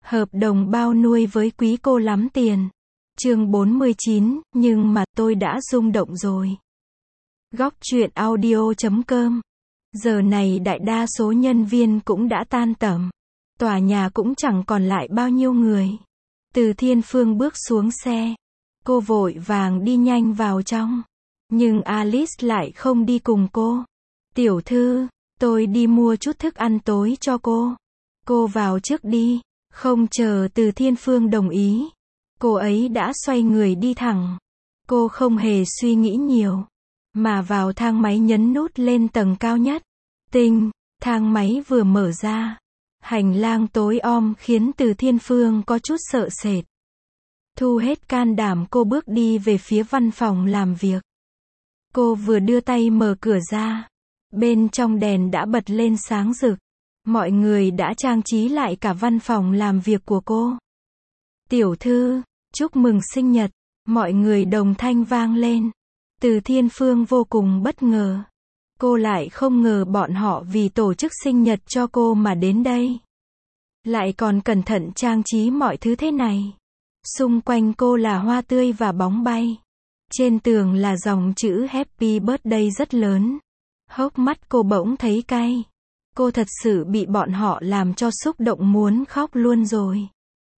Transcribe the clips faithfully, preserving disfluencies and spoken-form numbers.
Hợp đồng bao nuôi với quý cô lắm tiền. Chương bốn mươi chín, nhưng mà tôi đã rung động rồi. Góc truyện audio chấm com. Giờ này đại đa số nhân viên cũng đã tan tầm. Tòa nhà cũng chẳng còn lại bao nhiêu người. Từ Thiên Phương bước xuống xe. Cô vội vàng đi nhanh vào trong. Nhưng Alice lại không đi cùng cô. Tiểu thư, tôi đi mua chút thức ăn tối cho cô. Cô vào trước đi. Không chờ Từ Thiên Phương đồng ý. Cô ấy đã xoay người đi thẳng. Cô không hề suy nghĩ nhiều. Mà vào thang máy nhấn nút lên tầng cao nhất. Tinh, thang máy vừa mở ra. Hành lang tối om khiến Từ Thiên Phương có chút sợ sệt. Thu hết can đảm cô bước đi về phía văn phòng làm việc. Cô vừa đưa tay mở cửa ra. Bên trong đèn đã bật lên sáng rực. Mọi người đã trang trí lại cả văn phòng làm việc của cô. Tiểu thư, chúc mừng sinh nhật. Mọi người đồng thanh vang lên. Từ Thiên Phương vô cùng bất ngờ. Cô lại không ngờ bọn họ vì tổ chức sinh nhật cho cô mà đến đây. Lại còn cẩn thận trang trí mọi thứ thế này. Xung quanh cô là hoa tươi và bóng bay. Trên tường là dòng chữ Happy Birthday rất lớn. Hốc mắt cô bỗng thấy cay. Cô thật sự bị bọn họ làm cho xúc động muốn khóc luôn rồi.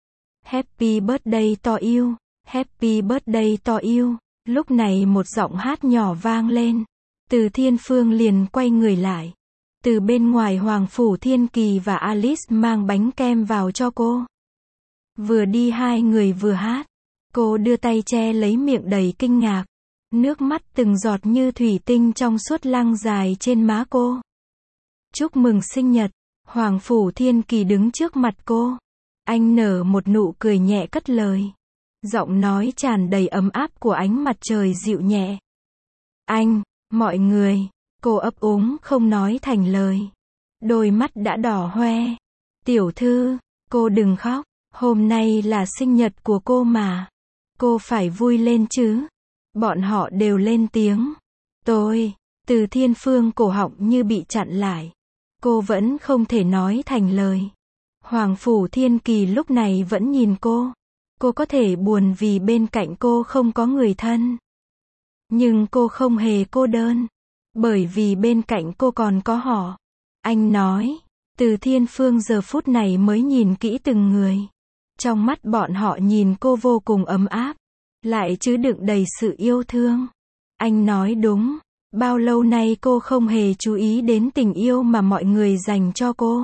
Happy Birthday to you, Happy Birthday to you. Lúc này một giọng hát nhỏ vang lên. Từ Thiên Phương liền quay người lại. Từ bên ngoài Hoàng Phủ Thiên Kỳ và Alice mang bánh kem vào cho cô. Vừa đi hai người vừa hát. Cô đưa tay che lấy miệng đầy kinh ngạc. Nước mắt từng giọt như thủy tinh trong suốt lăng dài trên má cô. Chúc mừng sinh nhật. Hoàng Phủ Thiên Kỳ đứng trước mặt cô. Anh nở một nụ cười nhẹ cất lời. Giọng nói tràn đầy ấm áp của ánh mặt trời dịu nhẹ. Anh, mọi người. Cô ấp úng không nói thành lời. Đôi mắt đã đỏ hoe. Tiểu thư, cô đừng khóc. Hôm nay là sinh nhật của cô mà. Cô phải vui lên chứ. Bọn họ đều lên tiếng. Tôi, Từ Thiên Phương cổ họng như bị chặn lại. Cô vẫn không thể nói thành lời. Hoàng Phủ Thiên Kỳ lúc này vẫn nhìn cô. Cô có thể buồn vì bên cạnh cô không có người thân. Nhưng cô không hề cô đơn. Bởi vì bên cạnh cô còn có họ. Anh nói. Từ Thiên Phương giờ phút này mới nhìn kỹ từng người. Trong mắt bọn họ nhìn cô vô cùng ấm áp. Lại chứa đựng đầy sự yêu thương. Anh nói đúng. Bao lâu nay cô không hề chú ý đến tình yêu mà mọi người dành cho cô.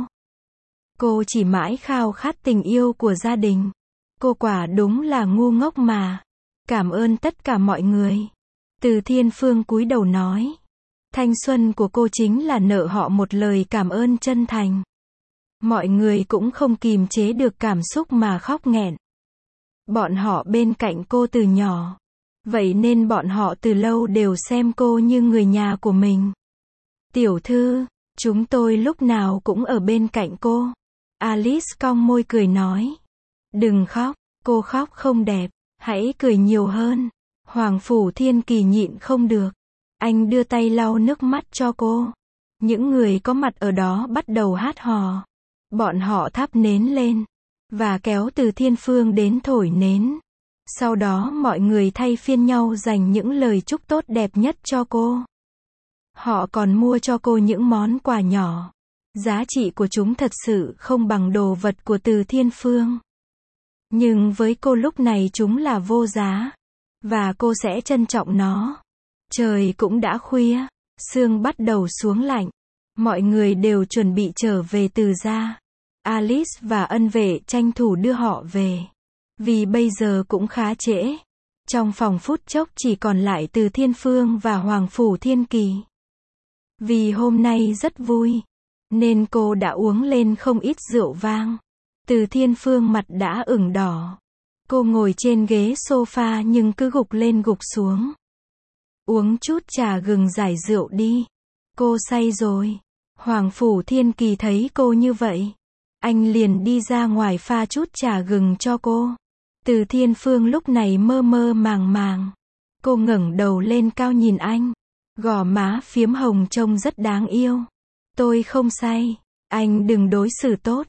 Cô chỉ mãi khao khát tình yêu của gia đình. Cô quả đúng là ngu ngốc mà. Cảm ơn tất cả mọi người. Từ Thiên Phương cúi đầu nói. Thanh xuân của cô chính là nợ họ một lời cảm ơn chân thành. Mọi người cũng không kìm chế được cảm xúc mà khóc nghẹn. Bọn họ bên cạnh cô từ nhỏ. Vậy nên bọn họ từ lâu đều xem cô như người nhà của mình. Tiểu thư, chúng tôi lúc nào cũng ở bên cạnh cô. Alice cong môi cười nói. Đừng khóc, cô khóc không đẹp, hãy cười nhiều hơn. Hoàng Phủ Thiên Kỳ nhịn không được. Anh đưa tay lau nước mắt cho cô. Những người có mặt ở đó bắt đầu hát hò. Bọn họ thắp nến lên. Và kéo Từ Thiên Phương đến thổi nến. Sau đó mọi người thay phiên nhau dành những lời chúc tốt đẹp nhất cho cô. Họ còn mua cho cô những món quà nhỏ. Giá trị của chúng thật sự không bằng đồ vật của Từ Thiên Phương. Nhưng với cô lúc này chúng là vô giá. Và cô sẽ trân trọng nó. Trời cũng đã khuya. Sương bắt đầu xuống lạnh. Mọi người đều chuẩn bị trở về Từ gia. Alice và ân vệ tranh thủ đưa họ về. Vì bây giờ cũng khá trễ. Trong phòng phút chốc chỉ còn lại Từ Thiên Phương và Hoàng Phủ Thiên Kỳ. Vì hôm nay rất vui. Nên cô đã uống lên không ít rượu vang. Từ Thiên Phương mặt đã ửng đỏ. Cô ngồi trên ghế sofa nhưng cứ gục lên gục xuống. Uống chút trà gừng giải rượu đi. Cô say rồi. Hoàng Phủ Thiên Kỳ thấy cô như vậy. Anh liền đi ra ngoài pha chút trà gừng cho cô. Từ Thiên Phương lúc này mơ mơ màng màng. Cô ngẩng đầu lên cao nhìn anh. Gò má phiếm hồng trông rất đáng yêu. Tôi không say. Anh đừng đối xử tốt.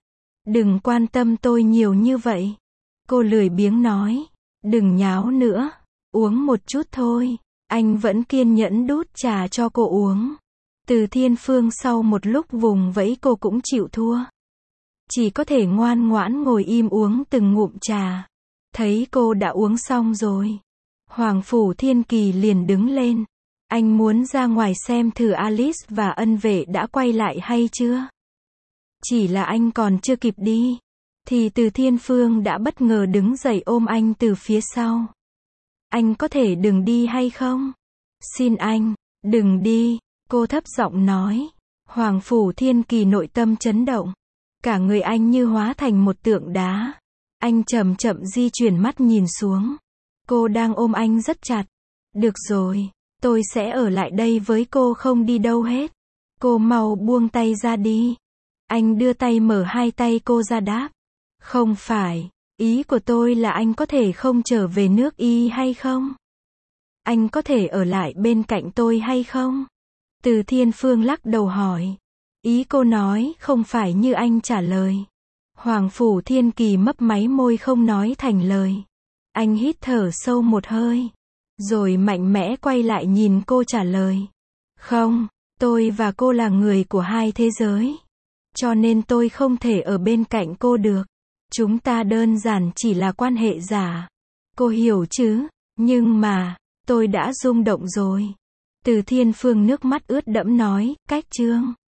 Đừng quan tâm tôi nhiều như vậy. Cô lười biếng nói. Đừng nháo nữa. Uống một chút thôi. Anh vẫn kiên nhẫn đút trà cho cô uống. Từ Thiên Phương sau một lúc vùng vẫy cô cũng chịu thua. Chỉ có thể ngoan ngoãn ngồi im uống từng ngụm trà. Thấy cô đã uống xong rồi. Hoàng Phủ Thiên Kỳ liền đứng lên. Anh muốn ra ngoài xem thử Alice và ân vệ đã quay lại hay chưa. Chỉ là anh còn chưa kịp đi. Thì Từ Thiên Phương đã bất ngờ đứng dậy ôm anh từ phía sau. Anh có thể đừng đi hay không? Xin anh, đừng đi, cô thấp giọng nói. Hoàng Phủ Thiên Kỳ nội tâm chấn động. Cả người anh như hóa thành một tượng đá. Anh chậm chậm di chuyển mắt nhìn xuống. Cô đang ôm anh rất chặt. Được rồi, tôi sẽ ở lại đây với cô không đi đâu hết. Cô mau buông tay ra đi. Anh đưa tay mở hai tay cô ra đáp. Không phải, ý của tôi là anh có thể không trở về nước Y hay không? Anh có thể ở lại bên cạnh tôi hay không? Từ Thiên Phương lắc đầu hỏi. Ý cô nói không phải như anh trả lời. Hoàng Phủ Thiên Kỳ mấp máy môi không nói thành lời. Anh hít thở sâu một hơi. Rồi mạnh mẽ quay lại nhìn cô trả lời. Không, tôi và cô là người của hai thế giới. Cho nên tôi không thể ở bên cạnh cô được. Chúng ta đơn giản chỉ là quan hệ giả. Cô hiểu chứ? Nhưng mà, tôi đã rung động rồi. Từ Thiên Phương nước mắt ướt đẫm nói, cách chương.